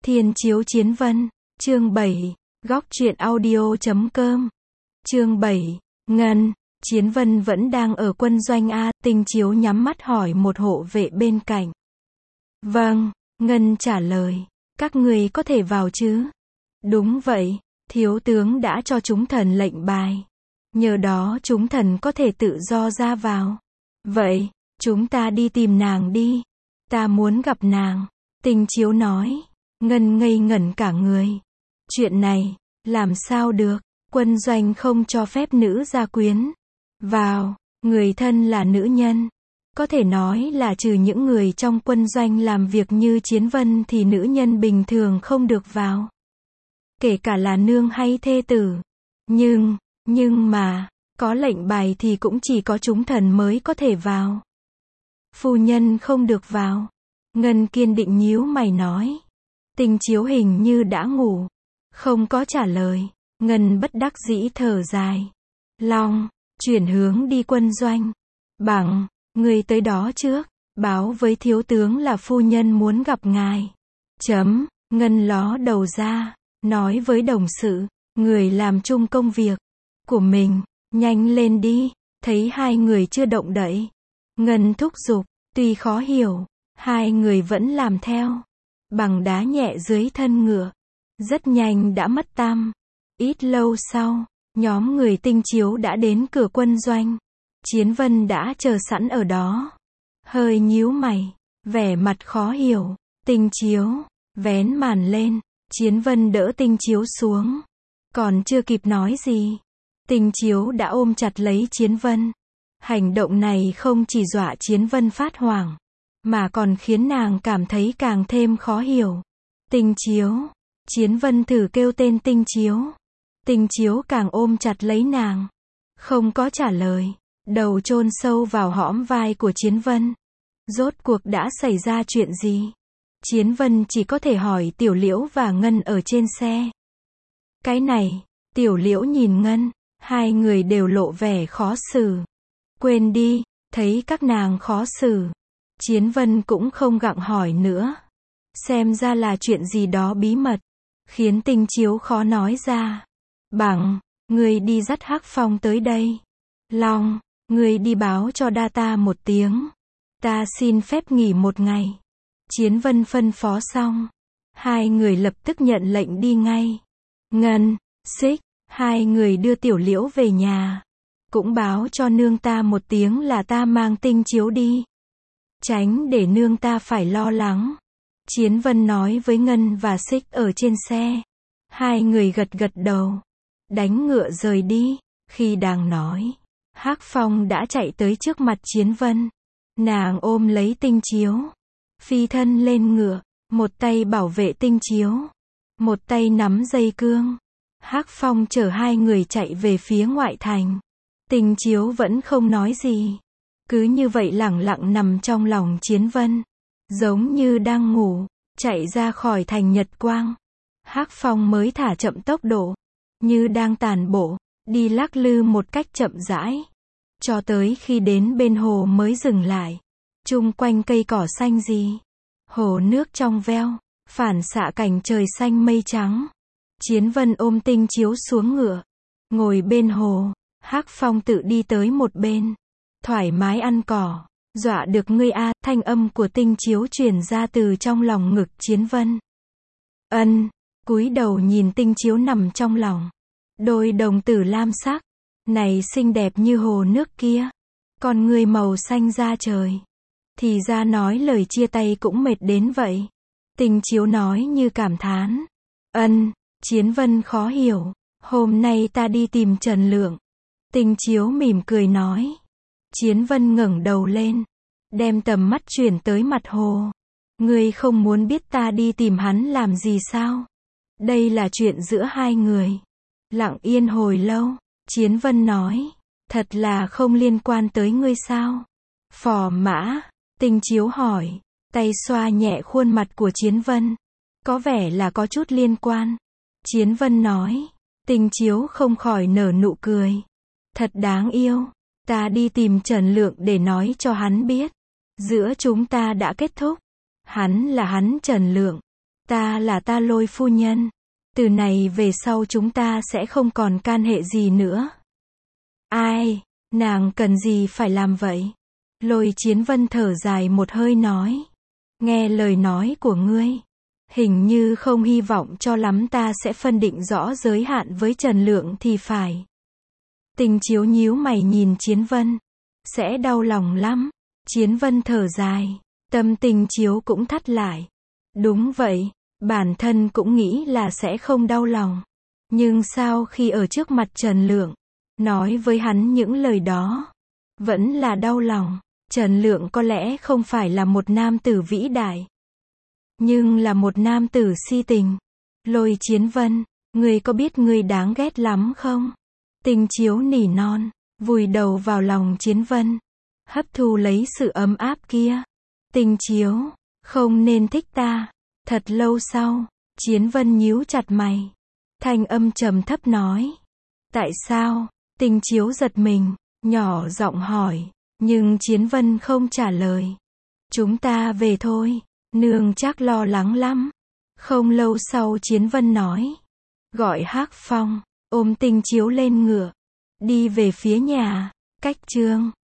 Thiên chiếu chiến vân, chương 7, góc truyện audio.com. Chương 7, Ngân, Chiến Vân vẫn đang ở quân doanh A, Tinh Chiếu nhắm mắt hỏi một hộ vệ bên cạnh. Vâng, Ngân trả lời, các người có thể vào chứ? Đúng vậy, thiếu tướng đã cho chúng thần lệnh bài. Nhờ đó chúng thần có thể tự do ra vào. Vậy, chúng ta đi tìm nàng đi. Ta muốn gặp nàng. Tinh Chiếu nói. Ngân ngây ngẩn cả người. Chuyện này, làm sao được, quân doanh không cho phép nữ gia quyến vào, người thân là nữ nhân. Có thể nói là trừ những người trong quân doanh làm việc như Chiến Vân thì nữ nhân bình thường không được vào. Kể cả là nương hay thê tử. Nhưng mà, có lệnh bài thì cũng chỉ có chúng thần mới có thể vào. Phu nhân không được vào. Ngân kiên định nhíu mày nói. Tinh Chiếu hình như đã ngủ. Không có trả lời. Ngân bất đắc dĩ thở dài. Long, chuyển hướng đi quân doanh. Bằng, người tới đó trước. Báo với thiếu tướng là phu nhân muốn gặp ngài. Ngân ló đầu ra. Nói với đồng sự. Người làm chung công việc của mình. Nhanh lên đi. Thấy hai người chưa động đậy. Ngân thúc giục. Tuy khó hiểu. Hai người vẫn làm theo. Bằng đá nhẹ dưới thân ngựa. Rất nhanh đã mất tăm. Ít lâu sau, nhóm người Tinh Chiếu đã đến cửa quân doanh. Chiến Vân đã chờ sẵn ở đó. Hơi nhíu mày, vẻ mặt khó hiểu. Tinh Chiếu, vén màn lên. Chiến Vân đỡ Tinh Chiếu xuống. Còn chưa kịp nói gì. Tinh Chiếu đã ôm chặt lấy Chiến Vân. Hành động này không chỉ dọa Chiến Vân phát hoảng, mà còn khiến nàng cảm thấy càng thêm khó hiểu. Tinh Chiếu. Chiến Vân thử kêu tên Tinh Chiếu. Tinh Chiếu càng ôm chặt lấy nàng. Không có trả lời. Đầu chôn sâu vào hõm vai của Chiến Vân. Rốt cuộc đã xảy ra chuyện gì? Chiến Vân chỉ có thể hỏi Tiểu Liễu và Ngân ở trên xe. Cái này, Tiểu Liễu nhìn Ngân. Hai người đều lộ vẻ khó xử. Quên đi, thấy các nàng khó xử. Chiến Vân cũng không gặng hỏi nữa. Xem ra là chuyện gì đó bí mật. Khiến Tinh Chiếu khó nói ra. Bằng, người đi dắt Hắc Phong tới đây. Long, người đi báo cho Đa ta một tiếng. Ta xin phép nghỉ một ngày. Chiến Vân phân phó xong. Hai người lập tức nhận lệnh đi ngay. Ngân, Xích, hai người đưa Tiểu Liễu về nhà. Cũng báo cho nương ta một tiếng là ta mang Tinh Chiếu đi. Tránh để nương ta phải lo lắng. Chiến Vân nói với Ngân và Xích ở trên xe. Hai người gật gật đầu. Đánh ngựa rời đi. Khi đang nói, Hắc Phong đã chạy tới trước mặt Chiến Vân. Nàng ôm lấy Tinh Chiếu. Phi thân lên ngựa. Một tay bảo vệ Tinh Chiếu. Một tay nắm dây cương. Hắc Phong chở hai người chạy về phía ngoại thành. Tinh Chiếu vẫn không nói gì. Cứ như vậy lẳng lặng nằm trong lòng Chiến Vân. Giống như đang ngủ. Chạy ra khỏi thành Nhật Quang. Hắc Phong mới thả chậm tốc độ. Như đang tản bộ. Đi lắc lư một cách chậm rãi. Cho tới khi đến bên hồ mới dừng lại. Chung quanh cây cỏ xanh gì. Hồ nước trong veo. Phản xạ cảnh trời xanh mây trắng. Chiến Vân ôm Tinh Chiếu xuống ngựa. Ngồi bên hồ. Hắc Phong tự đi tới một bên. Thoải mái ăn cỏ. Dọa được ngươi a, thanh âm của Tinh Chiếu truyền ra từ trong lòng ngực Chiến Vân. Cúi đầu nhìn Tinh Chiếu nằm trong lòng. Đôi đồng tử lam sắc. Này xinh đẹp như hồ nước kia. Con ngươi màu xanh da trời. Thì ra nói lời chia tay cũng mệt đến vậy. Tinh Chiếu nói như cảm thán. Chiến Vân khó hiểu. Hôm nay ta đi tìm Trần Lượng. Tinh Chiếu mỉm cười nói. Chiến Vân ngẩng đầu lên. Đem tầm mắt chuyển tới mặt hồ. Ngươi không muốn biết ta đi tìm hắn làm gì sao? Đây là chuyện giữa hai người. Lặng yên hồi lâu. Chiến Vân nói. Thật là không liên quan tới ngươi sao? Phò mã. Tinh Chiếu hỏi. Tay xoa nhẹ khuôn mặt của Chiến Vân. Có vẻ là có chút liên quan. Chiến Vân nói. Tinh Chiếu không khỏi nở nụ cười. Thật đáng yêu. Ta đi tìm Trần Lượng để nói cho hắn biết. Giữa chúng ta đã kết thúc. Hắn là hắn Trần Lượng. Ta là Ta Lôi phu nhân. Từ này về sau chúng ta sẽ không còn can hệ gì nữa. Ai, nàng cần gì phải làm vậy? Lôi Chiến Vân thở dài một hơi nói. Nghe lời nói của ngươi, hình như không hy vọng cho lắm ta sẽ phân định rõ giới hạn với Trần Lượng thì phải. Tình Chiếu nhíu mày nhìn Chiến Vân. Sẽ đau lòng lắm. Chiến Vân thở dài. Tâm Tình Chiếu cũng thắt lại. Đúng vậy, bản thân cũng nghĩ là sẽ không đau lòng. Nhưng sao khi ở trước mặt Trần Lượng, nói với hắn những lời đó, vẫn là đau lòng. Trần Lượng có lẽ không phải là một nam tử vĩ đại, nhưng là một nam tử si tình. Lôi Chiến Vân, ngươi có biết ngươi đáng ghét lắm không? Tình Chiếu nỉ non, vùi đầu vào lòng Chiến Vân, hấp thu lấy sự ấm áp kia. Tình Chiếu, không nên thích ta. Thật lâu sau, Chiến Vân nhíu chặt mày. Thanh âm trầm thấp nói. Tại sao? Tình Chiếu giật mình, nhỏ giọng hỏi. Nhưng Chiến Vân không trả lời. Chúng ta về thôi, nương chắc lo lắng lắm. Không lâu sau Chiến Vân nói. Gọi Hắc Phong, ôm Tình Chiếu lên ngựa, đi về phía nhà. Cách chương